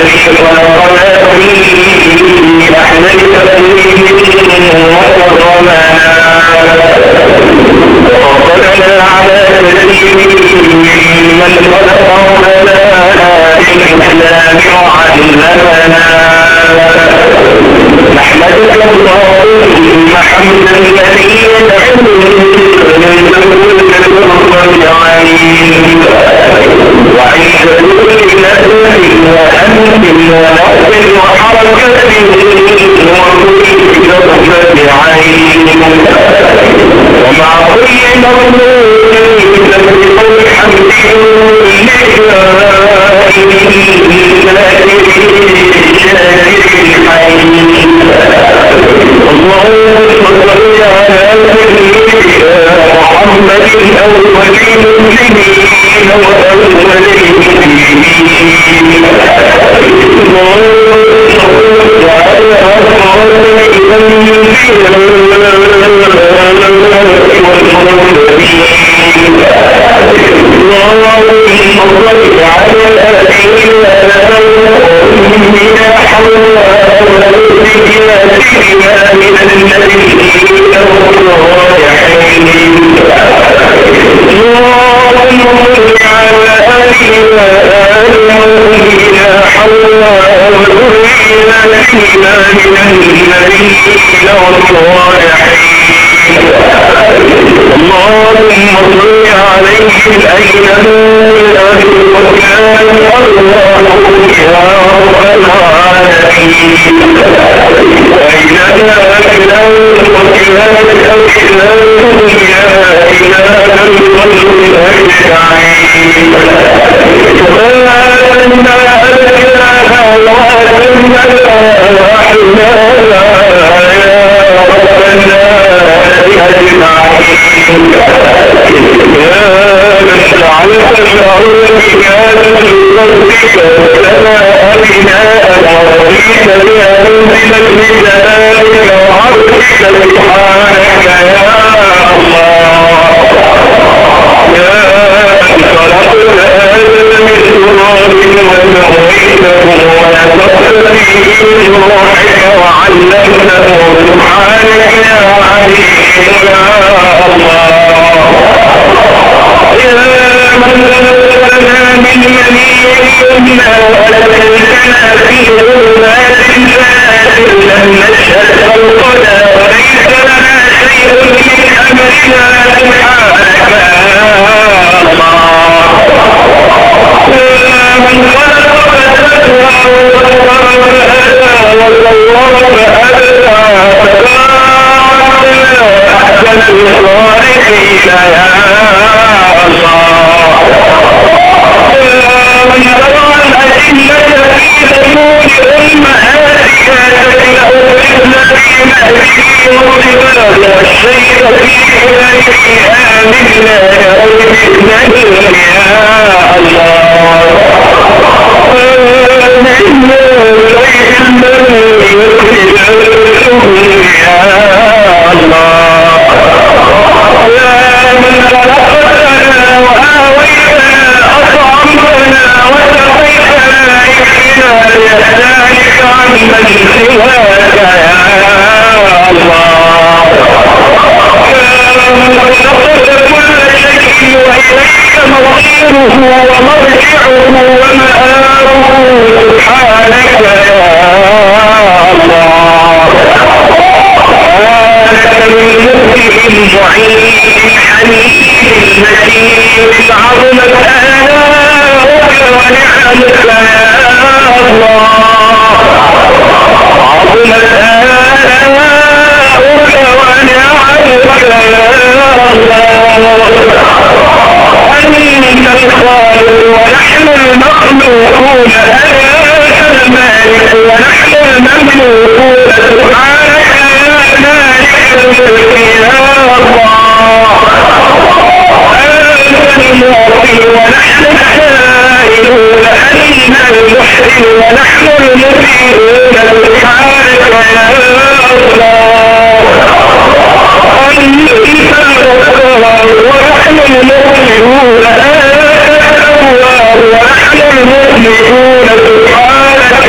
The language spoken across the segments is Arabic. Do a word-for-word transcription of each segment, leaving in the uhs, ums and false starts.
ونحن المؤمنون سبحانك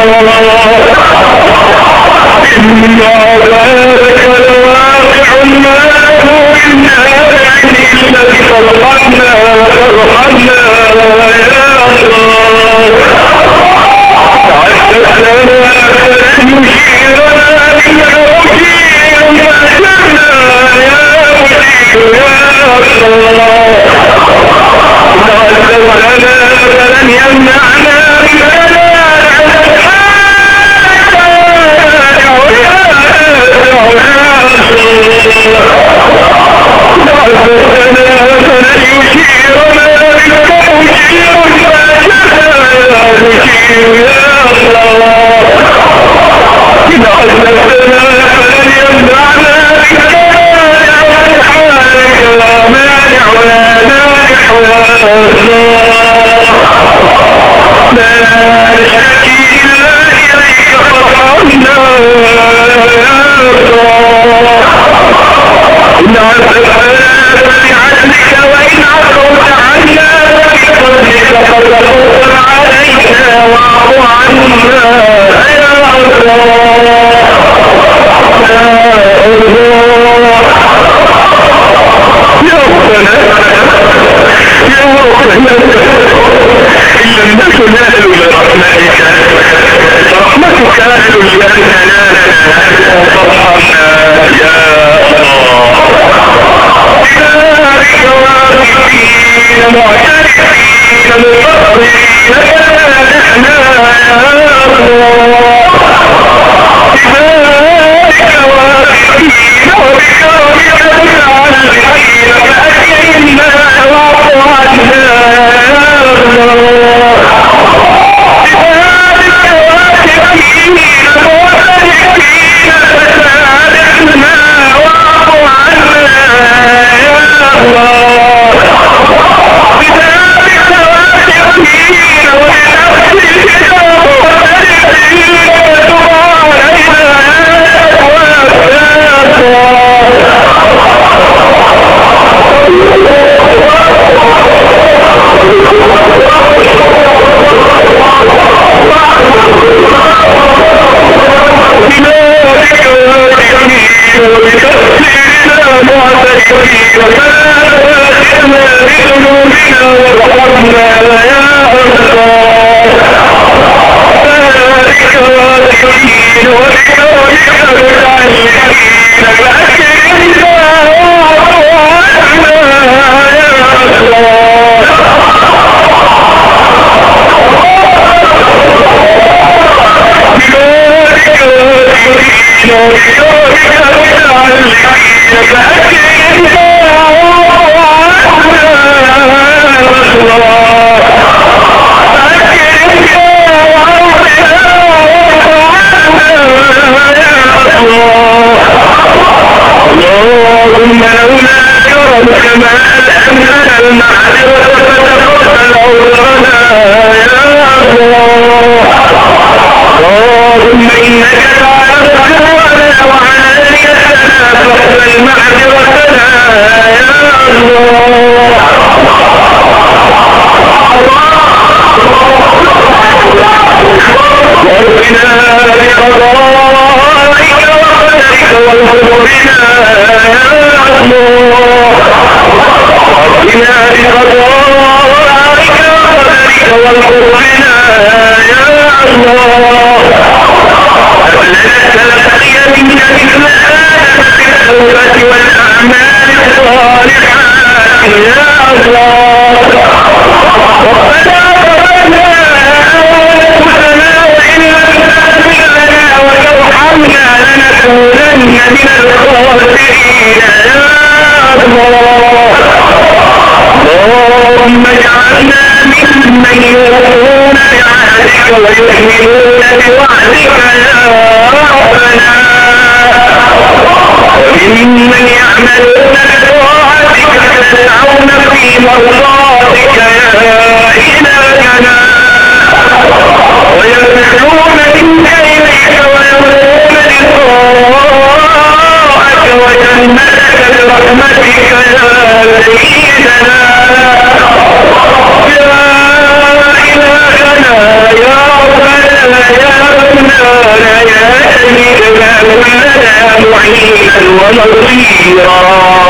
إن عذابك لواقع ما هو إلا يعني الذي فرحنا فرحنا يا الله عزتنا فلن يشيرنا بك مجير ما شئنا يا مجير يا الله عزتنا فلن يمنعنا بما لا ممن يعملون بطاعتك تسعون في مرض ونصيرا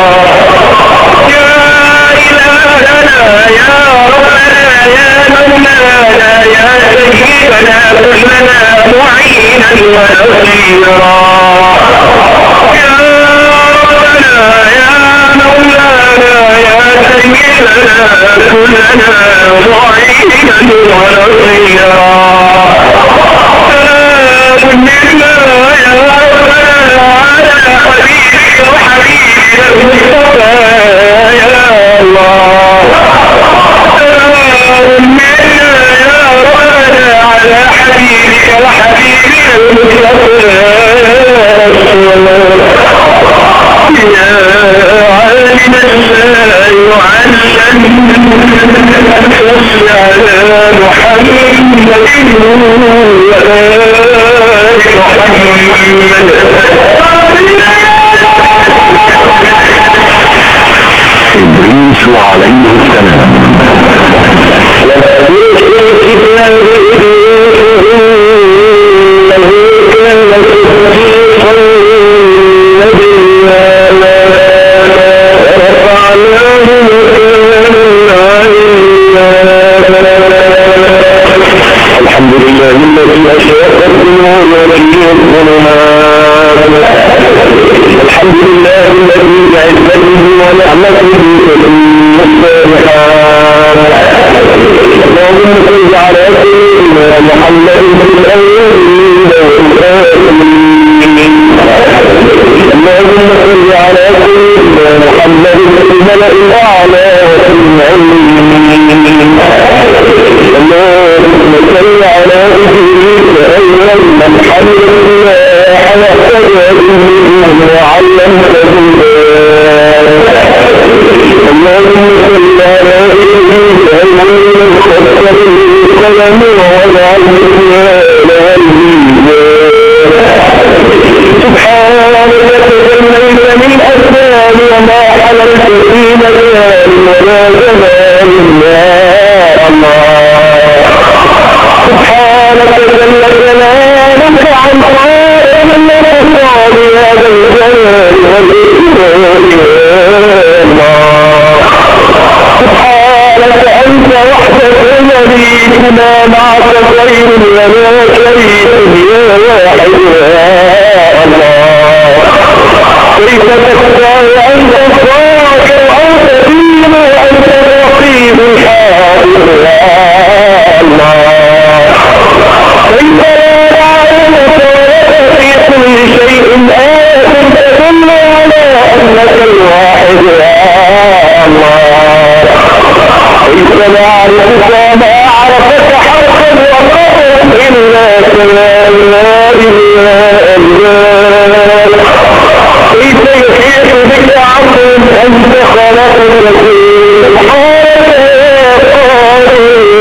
يا إلهنا يا ربنا يا مولانا يا سيدنا كلنا معينا ونصيرا يا ربنا يا مولانا يا سيدنا كلنا معينا ونصيرا سلام منا يا ربنا على حبيبك وحبيبك المصطفى يا الله سلام منا يا ربنا على حبيبك وحبيبك المصطفى يا عالم لا يعلم صل على محمد وآل محمد إدريس عليه السلام الحمد لله الذي أشرق النور ولي الظلمات الحمد لله الذي بعزته ونعمته تتم الصالحات اللهم صل على سيدنا محمد الأولين والآخرين اللهم صل على سيدنا محمد الملأ الأعلى وفي العليين اللهم صل على إبليس أيها من حمد الله واهتدى به وعلمه بالله اللهم صل على إبليس أيها من خسر القلم ووضع الميزان سبحانك تجليت من أسباب وما حللت في مكان ولا زمان يا الله سبحانك جل جلالك عن قائم من أسرار هذا الجلال والإكرام يا الله سبحانك أنت وحدك مليكنا معك خير ولا شريك يا واحد يا الله كيف تخفى وأنت الظاهر أو تبين وأنت الرقيب الحاضر يا الله كيف لا نعلمك ولك في كل شيء آت تدل على أنك الواحد يا الله كيف نعرفك ما عرفك حرفا وقرا إلا كما لا إله إلا كيف يحيط بك عمر أنت خلقك سبحانك يا قادر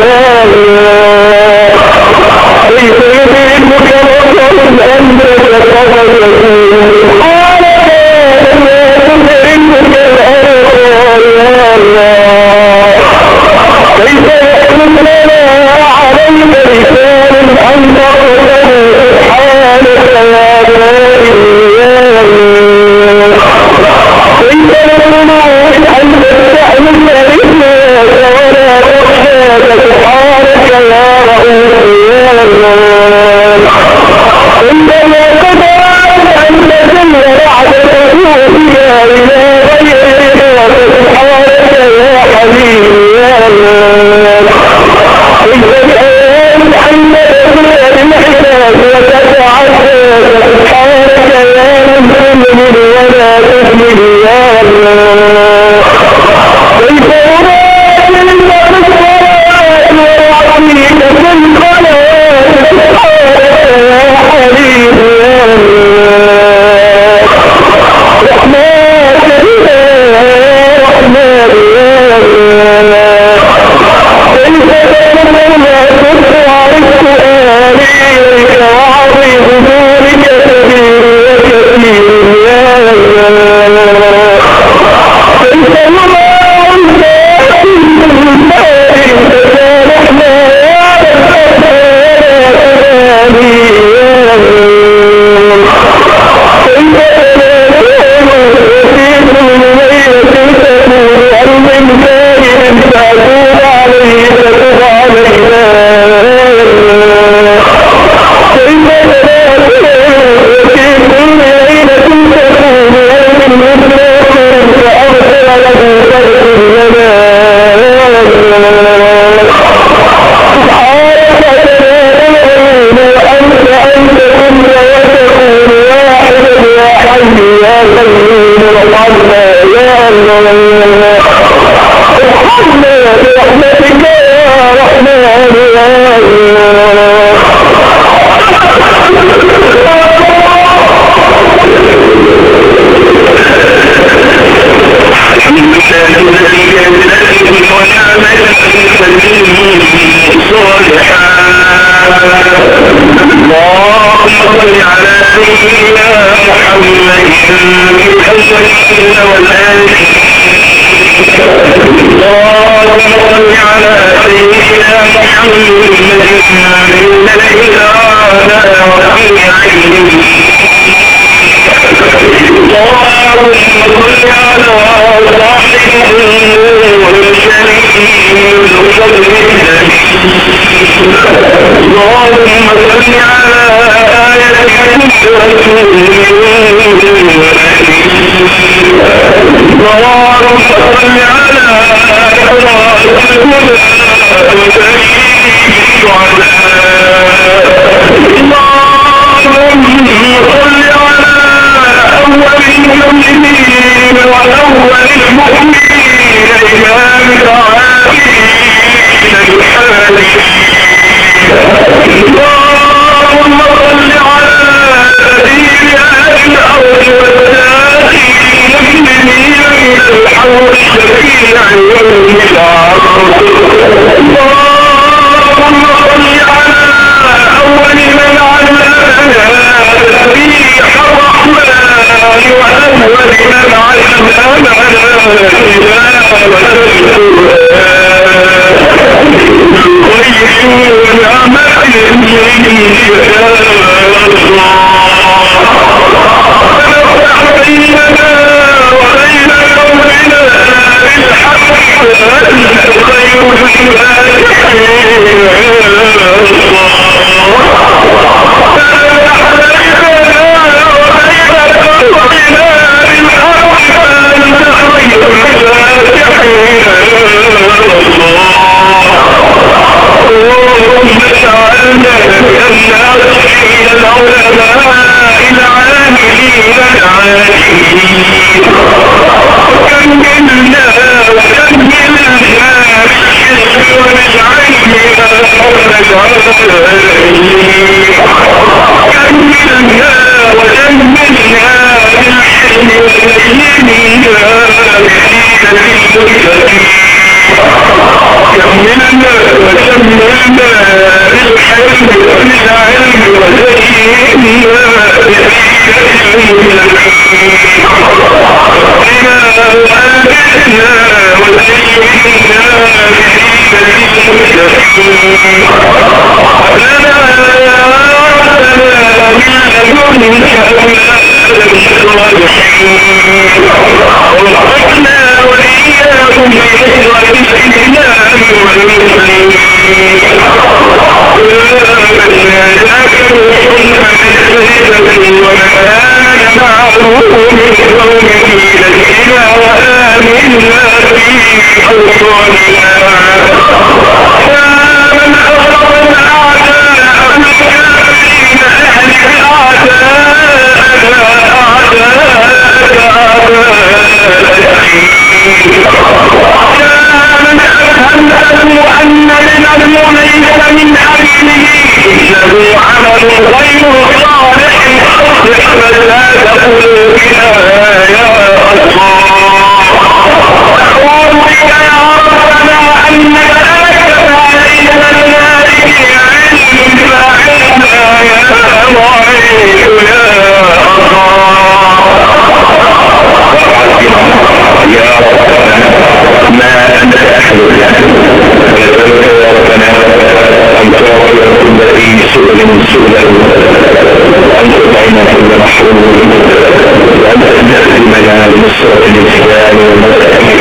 كيف يدركك بصر أنت تقدر سبحانك لا تدركك الأبصار يا الله كيف يحدث لنا عليك لسان أنت قدر سبحانك يا بارئ يا الله كيف نقول أن تستحي ارحمنا يا الله ارحمنا برحمتك يا رحمن يا الله الحمد لله الذي يهديه ونعمة صالحا اللهم صل على سيدنا محمد الأولين والآخرين اللهم صل على سيدنا محمد من الإرادة وفي عينه اللهم صل على صاحب النور الشريف الفضل اللهم صل على آية رسول اللهم صل على إحراج الهدى اللهم صل على أول المؤمنين وأول المؤمنين إمام العالمين الحالي اللهم صل على سبيل أهل الأرض والساكنين المسلمين من الحول الشفيع يوم العرض اللهم صل على أول من علمنا تسبيح الرحمن وأول من علمنا كملنا وكملنا بالحلم والعلم وزينا بنا وألبسنا وزينا لنا ووفقنا وإياكم بإخوة الإسلام والمسلمين ونهانا معروف من قوم إلينا وآمنا في أوطاننا من أغرب الأعداء الكافرين أهلك أعداءنا أعداءك أعداء أن للمؤمن ليس من أجله إنه عمل غير صالح يحمل لا تقول بنا يا الله أقول بك يا ربنا أنك أكتب علينا لنا علم فعلنا يا ضعيف يا الله يا ربنا ما أنت أحد له ونسألك يا ربنا أن تعطي كل ذي سؤل سؤلا وأن تطعم كل محروم وأن تستخدمنا بنصرة الإسلام والمسلمين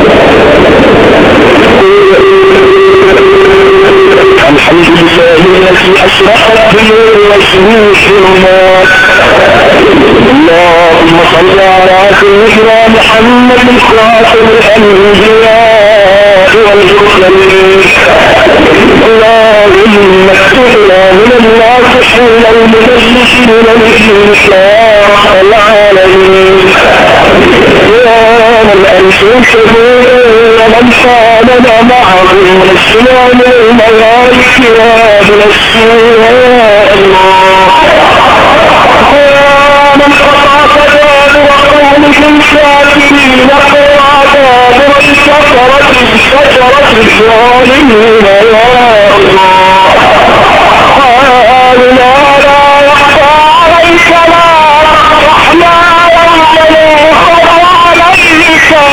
الحمد لله الذي أشرقت بنور وشروق الظلمات اللهم صل على سيدنا محمد خاتم الأنبياء والمرسلين اللهم اكتبنا من الناصحين المنجسين للإنسان العالمين سبيل من حامل معه من السلام الملائكة من السلام من قطع سلام وقومهم ساكنين قرادا من كفرة شجرة الظالمين يا الله قالوا لا لا يخفى عليك لا رحمة ولا خوف عليك يا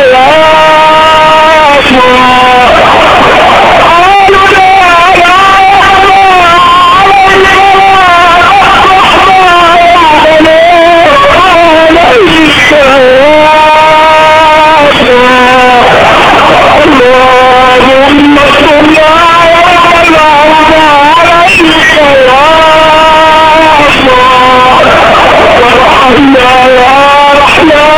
الله قالوا لا لا يخفى عليك لا رحمة عليك يا الله اللهم صل على عليك يا الله وارحمنا يا رحمن يا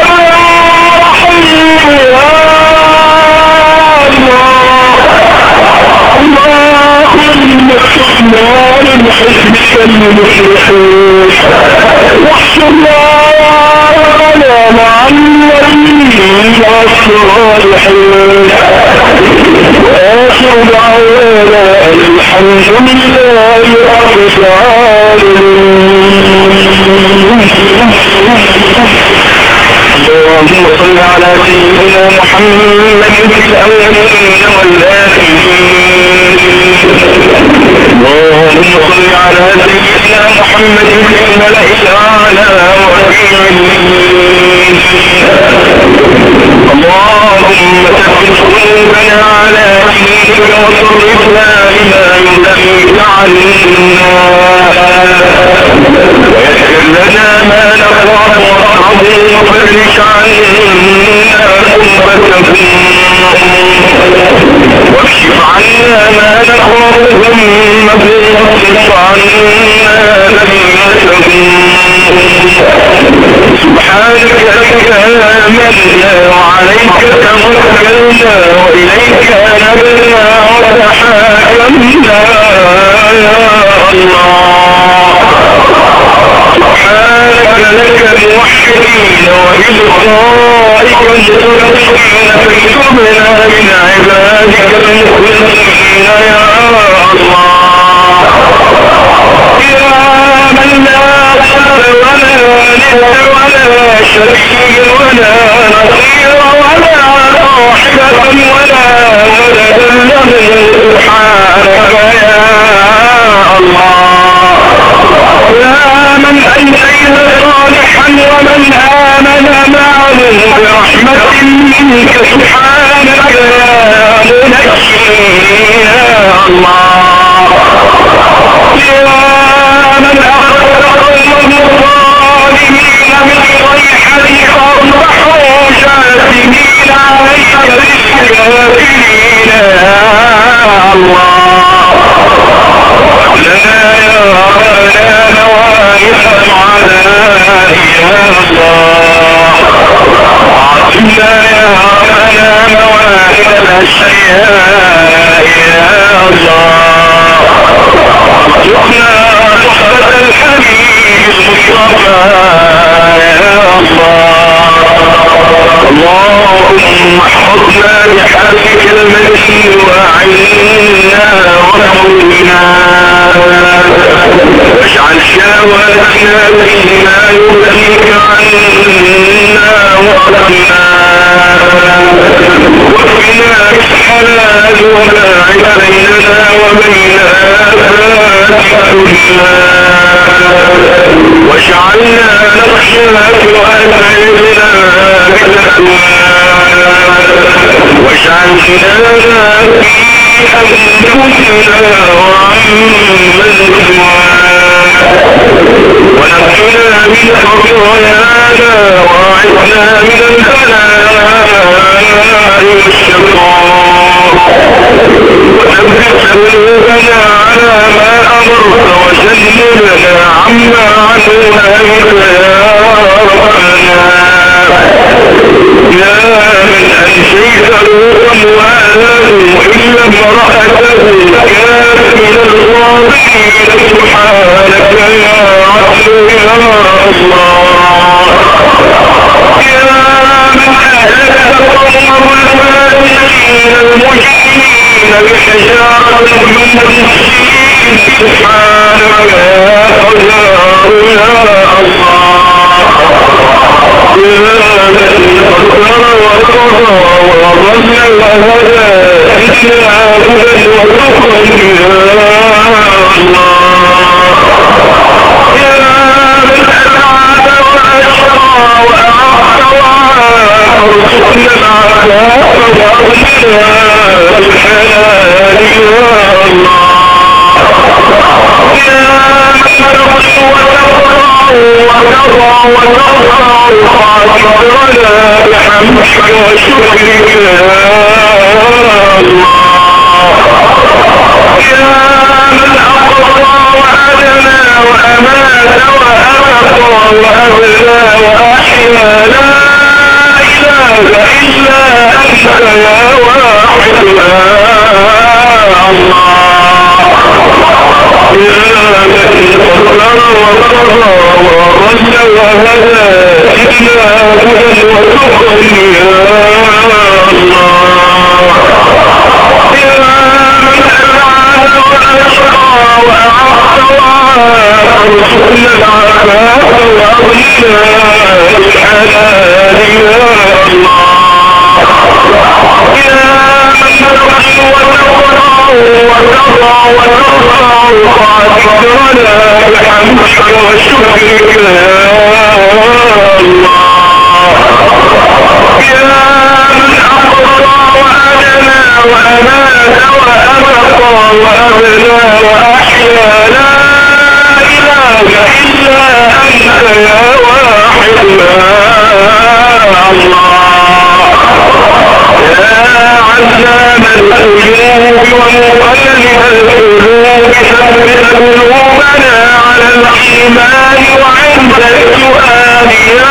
رحيم يا الله اللهم اكتبنا من حزبك المفلحين واحشرنا يا ربنا مع النبيين والصالحين وآخر دعوانا الحمد لله رب العالمين. اللهم صل على سيدنا محمد في الأولين والآخرين. اللهم صل على سيدنا محمد في الملأ الأعلى والعليين. اللهم ثبت قلوبنا على دينك وصرفنا لما يرضيك عنا ويسر لنا ما نخاف ونرجو وفرج عنا كربتهم واكشف عنا ما نخاف همهم واصرف عنا ذمتهم سبحانك لك آمنا وعليك توكلنا وإليك نبنا وتحاكمنا يا الله سبحانك لك الموحدين وبلقائك المتقين فاكتبنا من عبادك المخلصين يا الله يا من لا قدر ولا ند ولا شريك ولا نصير ولا صاحبة ولا ولد له سبحانك يا الله يا من أنتيت صالحا ومن آمن معه برحمة منك سبحانك يا منجي يا الله يا من أخرج قومه الظالمين من صيحة فأصبحوا جاثمين عليك بالكافرين يا الله لنا يا ربنا نوائب العذاب يا الله عاصمنا يا ربنا موائب الأشياء يا الله ارزقنا صحبة الحبيب المصطفى يا الله اللهم احفظنا بحبك المتين وأعنا وقونا واجعل شهواتنا فيما يرضيك عنا وقنا واكفنا بالحلال وباعد بيننا وبين آفات الدنيا واجعلنا نخشاك وأبعدنا بتقواك واجعل خلالنا في أنفسنا وعمن سواك ونقنا من خطايانا وأعذنا من البلاء والشقاء وثبت قلوبنا على ما أمرت وجنبنا عما عنه نهيت يا ربنا يا من أنشيت لوطا وآله إلا امرأته كانت من الظالمين سبحانك يا عدل يا الله يا من وضل وهدى إلا هدى وتقى يا الله يا من أسعد وأشقى وأعطى وارزقنا العفاف وأغننا بالحلال يا الله يا من تقي وتقرأ وتضع وتضع خاطرنا بحمدك وشكرك يا الله يا من أقضى وأدنى وأمات وأبقى وأبلى وأحيا لا إله إلا أنت يا واحد يا الله يا الذي قدر وقضى ورد وهدى إلا هدى وتقى يا الله يا من أسعد وأشقى وأعطى وارزقنا العفاف وأغننا بالحلال يا الله يا من تقي وتقرأ وتضع وتضع خاطرنا بحمدك وشكرك يا الله يا من أقضى وأدنى وأمات وأبقى وأبلى وأحيا لا إله إلا أنت يا واحد يا الله يا علام القلوب ومقلب القلوب ثبت قلوبنا على الإيمان وعند السؤال يا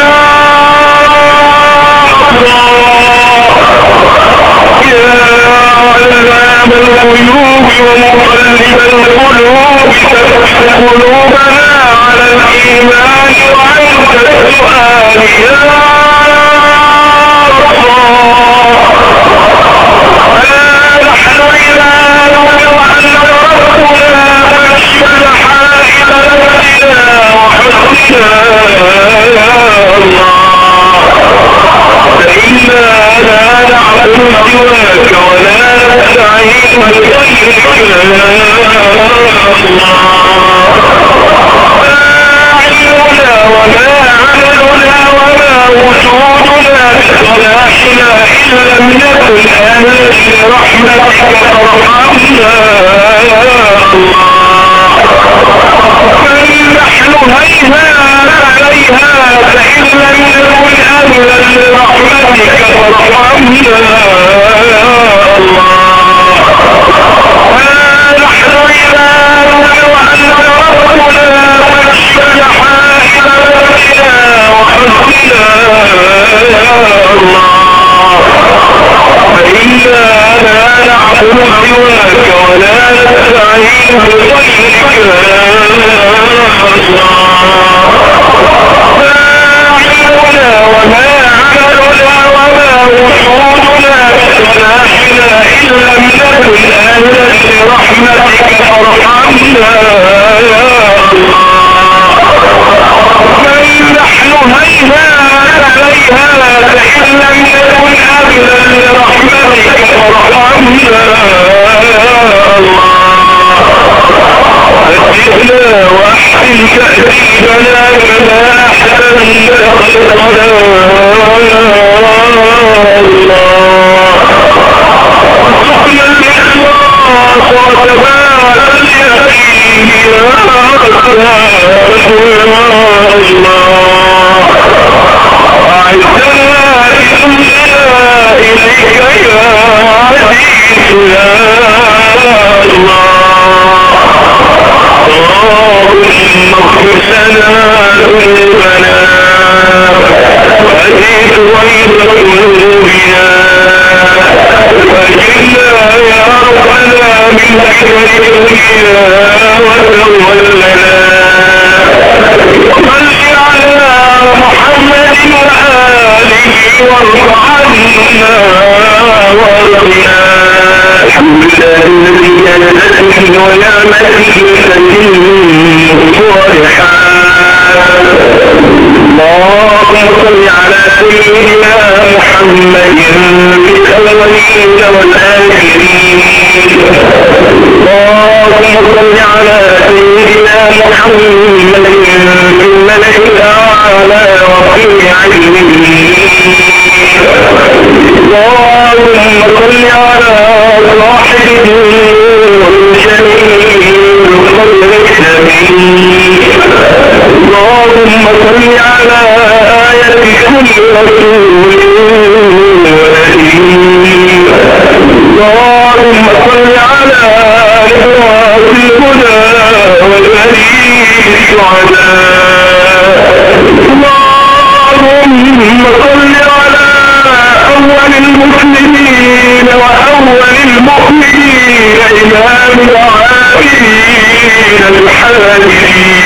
يا علام الغيوب ومقلب القلوب ثبت قلوبنا على الإيمان وعند السؤال يا نحن عبادك وأنت ربنا فاشمل حائط نفسنا وحسنا يا الله فإنا لا نعبد سواك ولا نستعين بغيرك يا الله ما علمنا وما عملنا وما وجودنا بصلاحنا إن لم نكن أهلا لرحمتك فارحمنا يا الله من نحن هيهات عليها فإن لم نكن أهلا لرحمتك فارحمنا يا الله نحن عبادك وأنت ربنا فاشمل حائط نفسنا وحسنا يا الله فإنا لا نعبد سواك ولا نستعين بغيرك يا الله ما علمنا وما عملنا وما وجودنا بصلاحنا إن لم نكن أهلا لرحمتك فارحمنا يا الله من نحن هيهات عليها فإن لم نكن أهلا لرحمتك فارحمنا يا الله أجبنا وأحسن تأديبنا كما أحسنت خلقنا يا الله ارزقنا الإخلاص وثبات اليقين يا الله أعزنا بحمدنا إليك يا عزيز يا الله اللهم اغفر لنا ذنوبنا وأزيد غيب قلوبنا وأجرنا يا ربنا من خير الدنيا وتولنا وصل على محمد وآله وارض عنا وارضنا الحمد لله الذي جعلته ونعمته فتم الصالحات اللهم صل على سيدنا محمد الأولين والآخرين. اللهم صل على سيدنا محمد في الملأ الأعلى وفي علمه. اللهم صل على صاحب النور الجميل القدر السميع. اللهم صل على آية كل رسول ونبي. اللهم صل على نبراس الهدى والبريد السعداء. اللهم صل على أول المسلمين وأول المؤمنين إمام العابدين الحامدين.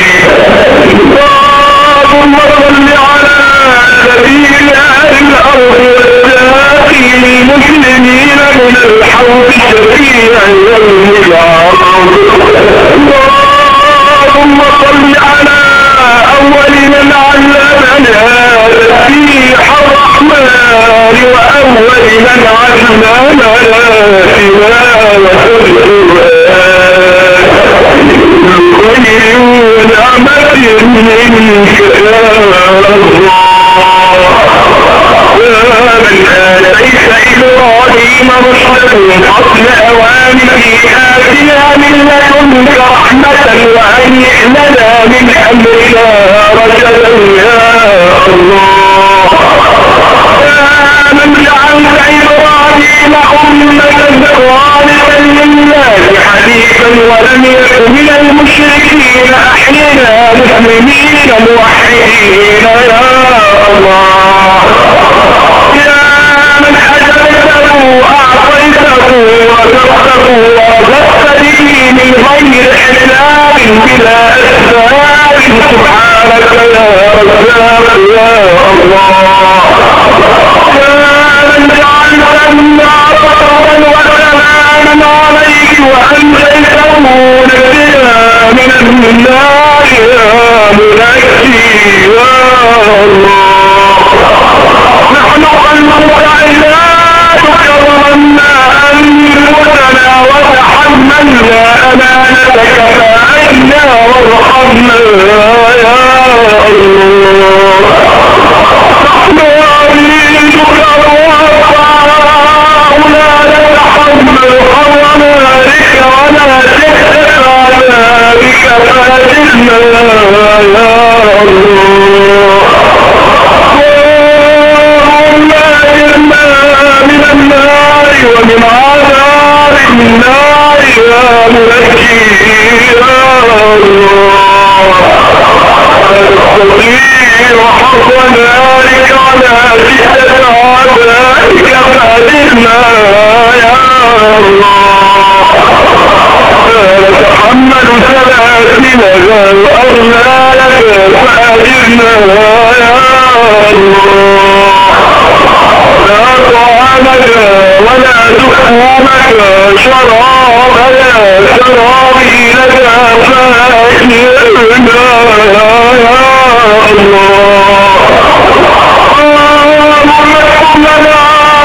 اللهم صل على سبيل أهل الأرض والساقين المسلمين من الحوض الشفيع يوم العرض. اللهم صل على أول من علمنا تسبيح الرحمن وأول من علمنا تلاوة القرآن. خير ونعمة منك يا الله. يا من آتيت إبراهيم رشده قبل أوانه آتنا من لدنك رحمة وهيئ لنا من أمرنا رشدا يا الله. يا من جعلت إبراهيم أمة خالقا لله حنيفا ولم يكن من المشركين أحينا مسلمين موحدين يا الله. يا من حجبته أعطيته وزرته ورزقت به من غير حساب بلا أسباب سبحانك يا رزاق يا الله. يا من جعلت النار طرا وسلاما عليك وأنجيته نجنا من النار يا منجي يا الله. نحن خلقك عبادك ظلمنا أنفسنا وتحملنا أمانتك فأعنا وارحمنا يا الله. نحن عبيدك وأطاعنا نتحمل حرماتك ولا تكتب عذابك فأجلنا يا الله. من النار ومن عذاب النار يا منجي يا الله. تستطيع حق ذلك على شدة عذابك فأجلنا يا الله. نتحمل سلاسل الأغلال فأجلنا يا الله. لا طعامك ولا دخومك شرابنا شرابي لك فأجلنا يا الله. اللهم لنا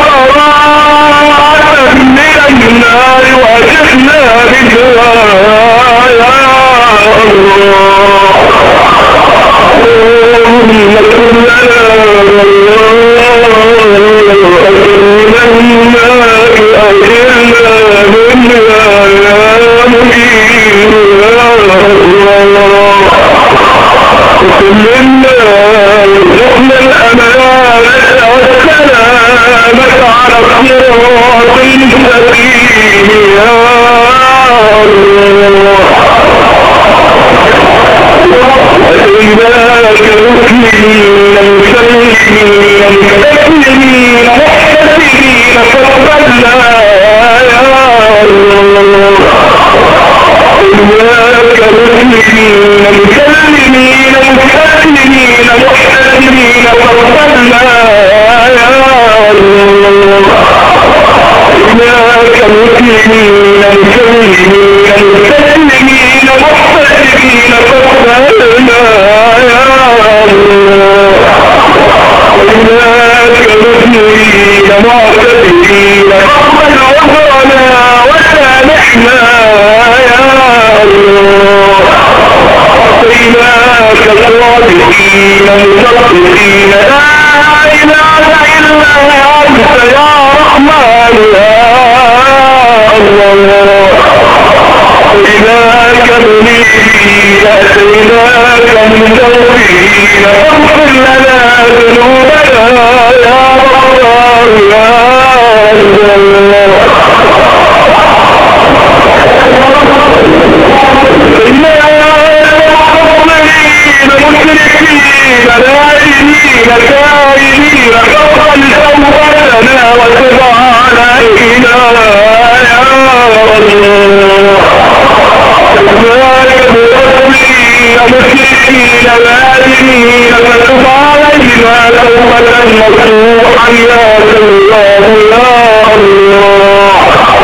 براءة من النار وأجرنا منها يا الله. اللهم كن لنا أجرنا النار أجرنا منها يا مجيب يا الله. وكن لنا يرزقنا الأمانة والسلامة على الصراط المستقيم يا الله. وإياك مسلمين مسلمين مستسلمين محتسبين فاقبلنا يا الله. إياك مسلمين مسلمين مستسلمين محتسبين فاقبلنا يا الله. إياك مسلمين مسلمين مستسلمين محتسبين فاقبلنا يا الله. إياك مسلمين المعتدين فاقبل عذرنا وسامحنا يا الله أعطيناك صادقين مصدقين لا إله إلا أنت يا رحمن يا الله أتيناك منيبين أتيناك مدورين فاغفر لنا ذنوبنا يا غفار يا الله مشركين لائمين كائنين فاغفر ذنوبنا وتب علينا يا الله مشركين لائمين فتب علينا توبة نصوحا يا الله يا الله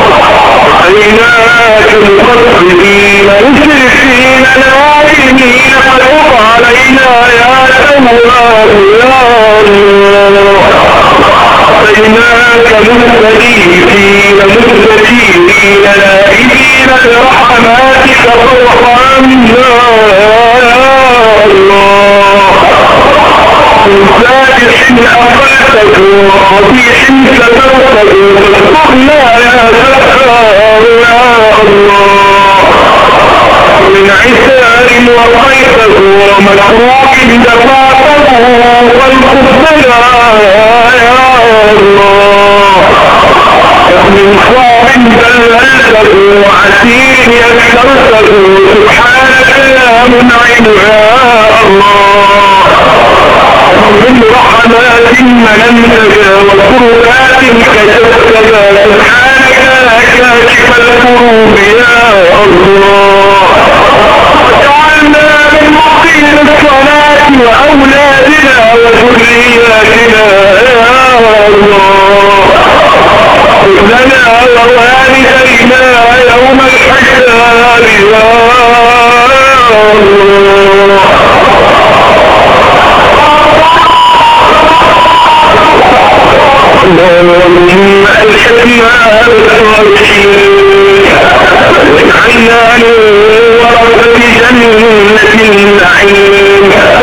أتيناك مقصرين مشركين لائمين فتب علينا يا الله يا الله أتيناك مستجيبين مستجيبين لائمين برحماتك فارحمنا يا الله سابح أخذتك وقبيح سترتك فاغفرنا يا ستار يا الله من عسار وقيته ومكروه دفعته والقبنا يا الله من صعب دللته وعسير يسرته سبحانك يا منعم يا الله من رحمات مننتك وكربات كشفتك سبحانك يا كاشف الكروب يا الله وجعلنا من مقيم الصلاة وأولادنا وذرياتنا يا الله لنا ووالدينا يوم الحساب يا الله اللهم ألحقنا بالصالحين واجعلنا من ورثة جنة النعيم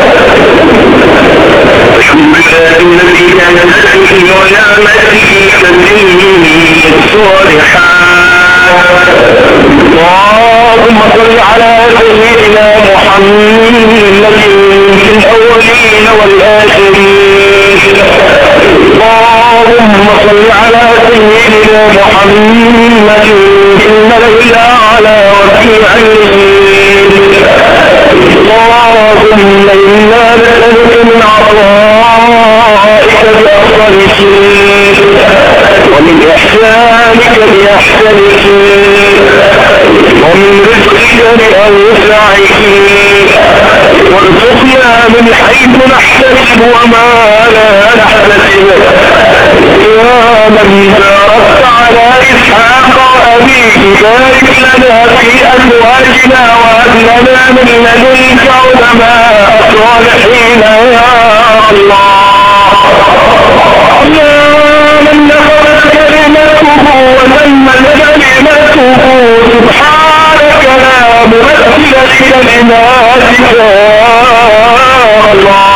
الحمد لله الذي كان نفسه ونعمته تتم الصالحات اللهم صل على سيدنا محمد في الأولين والآخرين اللهم صل على سيدنا محمد في الملأ الأعلى وفي عليين اللهم إنا نسألك من عطائك بأفضل شيء ومن إحسانك بأحسن شيء ومن رزقك بأوسع شيء وارزقنا من حيث نحتسب وما لا نحتسب يا من باركت على إسحاق وأبيه بارك لنا في أزواجنا وهب لنا من لدنك علماء صالحين يا الله يا من نفذت كلمته وتمت كلمته سبحانك لا ممثل لكلماتك يا الله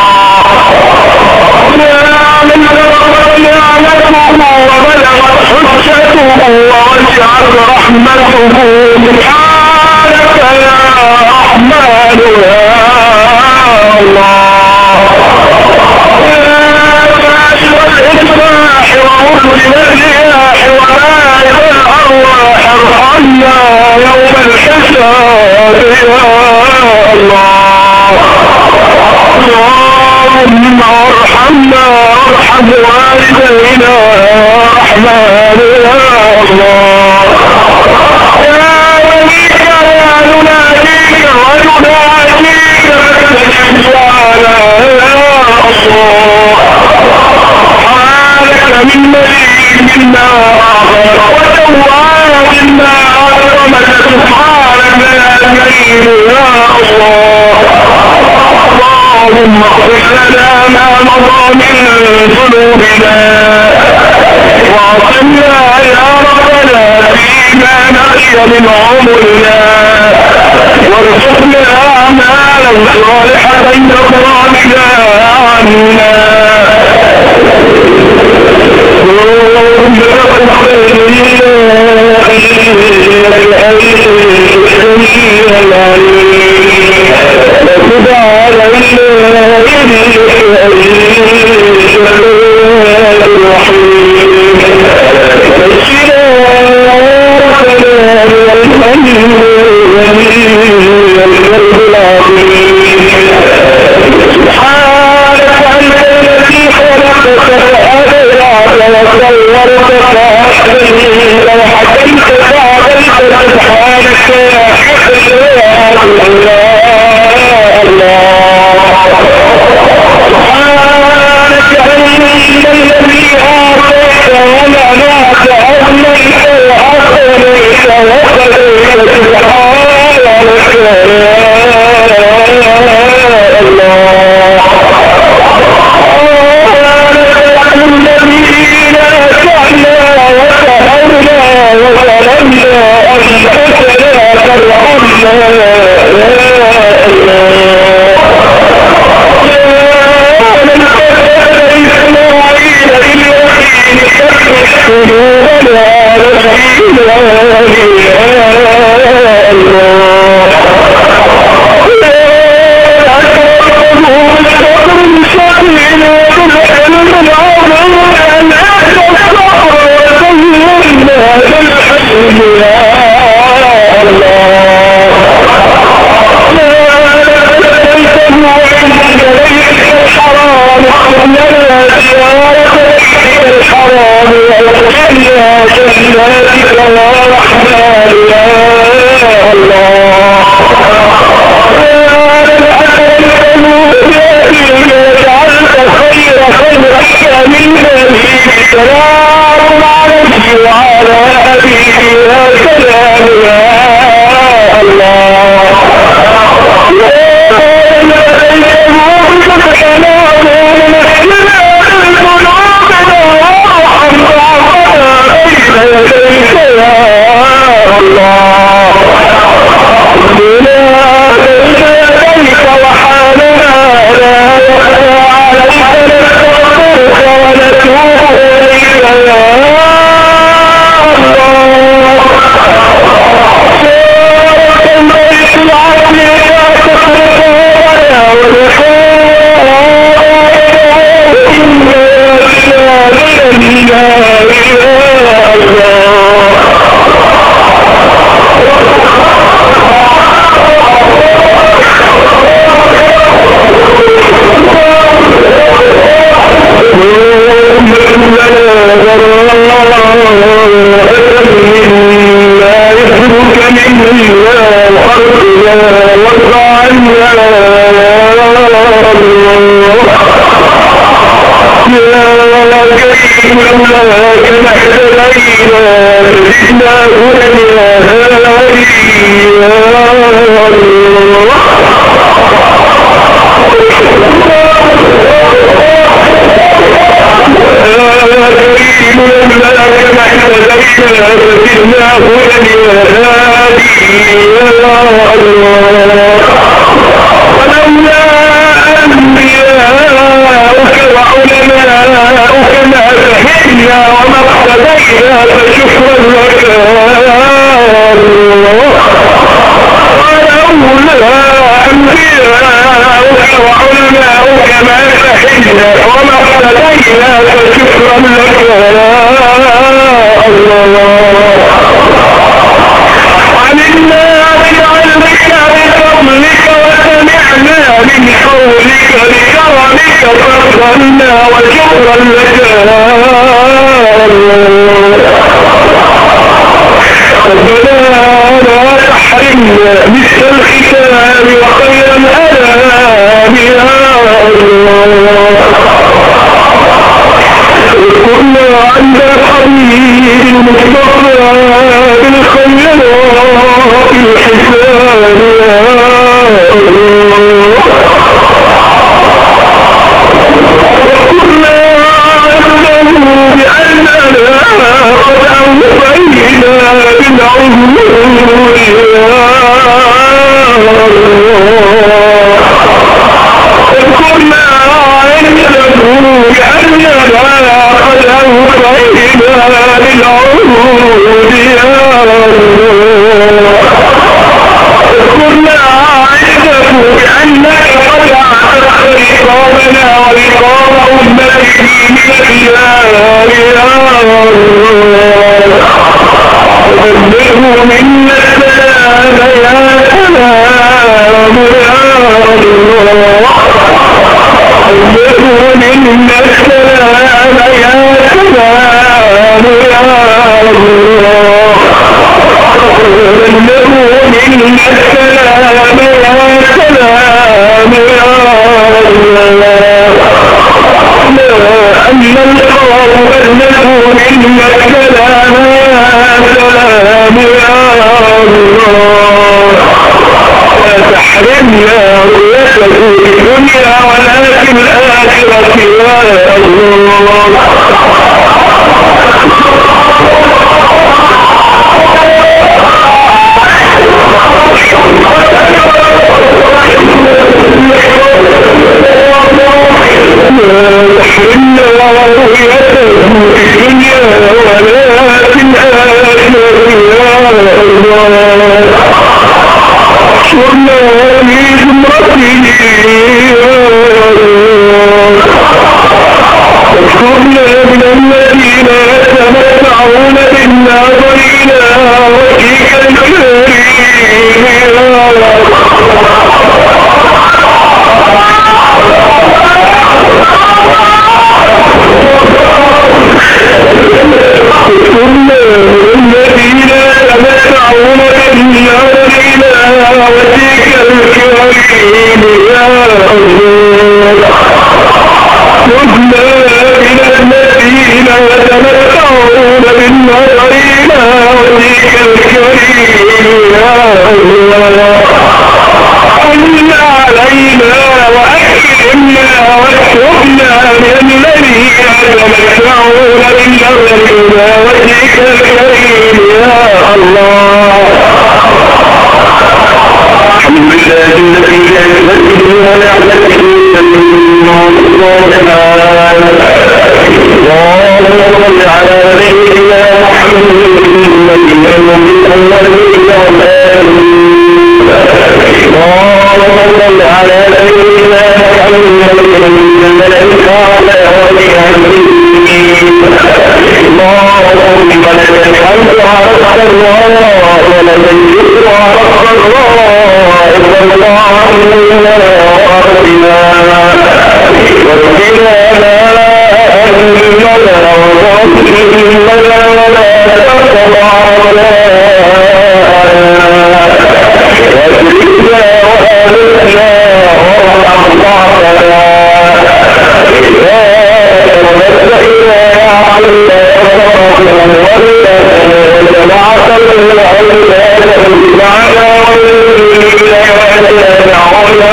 يا من بلغت نعمته وبلغت حجته ووسعت رحمته سبحانك يا رحمن يا الله يا كاشف الإصلاح ومسلم الرياح ومالك الأرواح ارحمنا يوم الحساب يا الله اللهم ارحمنا وارحم والدينا يا رحمن يا الله يا وليك يا نناديك ونناديك فاستجب لنا يا الله حالك من مليك منا آخر وتواب منا أكرمك سبحانك يا كريم يا الله اللهم اغفر لنا ما مضى من ذنوبنا واعصمنا يا ربنا فيما بقي من عمرنا وارزقنا اعمالا صالحة ترضى عنا اللهم اغفر لنا انك انت السميع العليم وتب علينا انك انت التواب الرحيم واشفنا والهم والكرب العظيم سبحانك انت الذي خلقت فابدعت وصورت فاحسنت وحكمت فعدلت سبحانك يا حسن يا الله سبحانك انت الذي اعطيت ومنعت اغنيت واغنيت وقدرت سبحانك يا الله الذين أتعنا وسهرنا وظلمنا أنفسنا فارحمنا يا الله إسماعيل باليقين كفر قلوبنا رشيدا يا الله كنا عنده كأننا قد أوفينا للعهود يا الله كنا عنده كأنك قد أعتقد رقابنا ورقاب أمتك من الإله يا الله بلغه منا السلام يا سلام يا الله بلغه منا السلام يا سلام يا الله بلغه منا السلام يا سلام يا الله أن القوم بلغه منا السلام سلام يا الله لا تحرمنا رؤيته في الدنيا ولا في الآخرة يا الله تحرمنا رؤيته في الدنيا ولا في الآخرة يا الله احشرنا في زمرته يا الله احشرنا من الذين يتمتعون بالنظر إلى وجهك الكريم يا الله كنا الذين يتمتعون بالنظر إلى وجهك الكريم يا الله كنا من الذين يتمتعون بالنظر إلى وجهك الكريم يا الله أمن علينا وأكرمنا واشربنا من الذين يتمتعون بالنظر إلى وجهك الكريم يا الله الحمد لله الذي لا يبدل ولا يعتقد من الصالحات اللهم صل على سيدنا محمد الذي يملك الأولين والآخرين اللهم صل على سيدنا محمد الملك على وجهه اللهم لك الحمد عرفت الله ولك الذكر عرفت الله إلا الله منا وأرضنا وارضنا لا أننا وضعنا ولا تقضى علينا وأسرنا وأهلنا وارحم ضعفنا يا ونستحينا يا عبد وجمعت الأولاد معنا والإله دعونا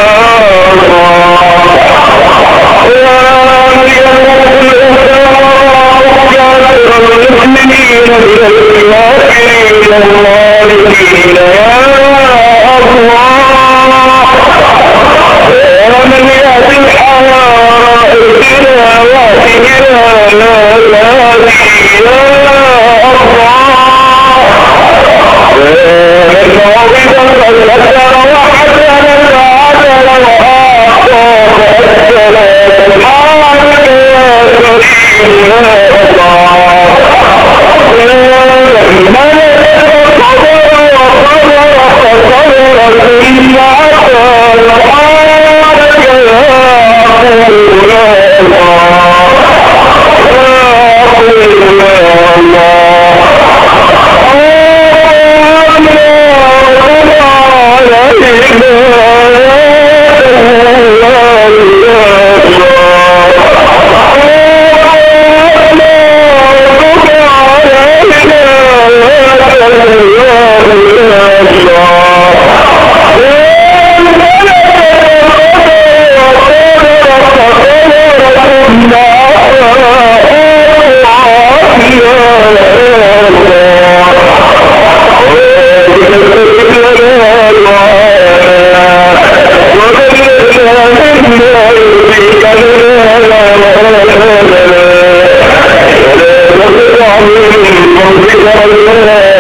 المؤمنين بالكافرين الظالمين يا الله ومن يأتي الحوائج إلى واتنا لا يأتي يا الله نرضى بالذكر وحسن العدل وآخر السلام سبحانك يا كريم يا الله من القدر وقدر ولا تقع من فضلك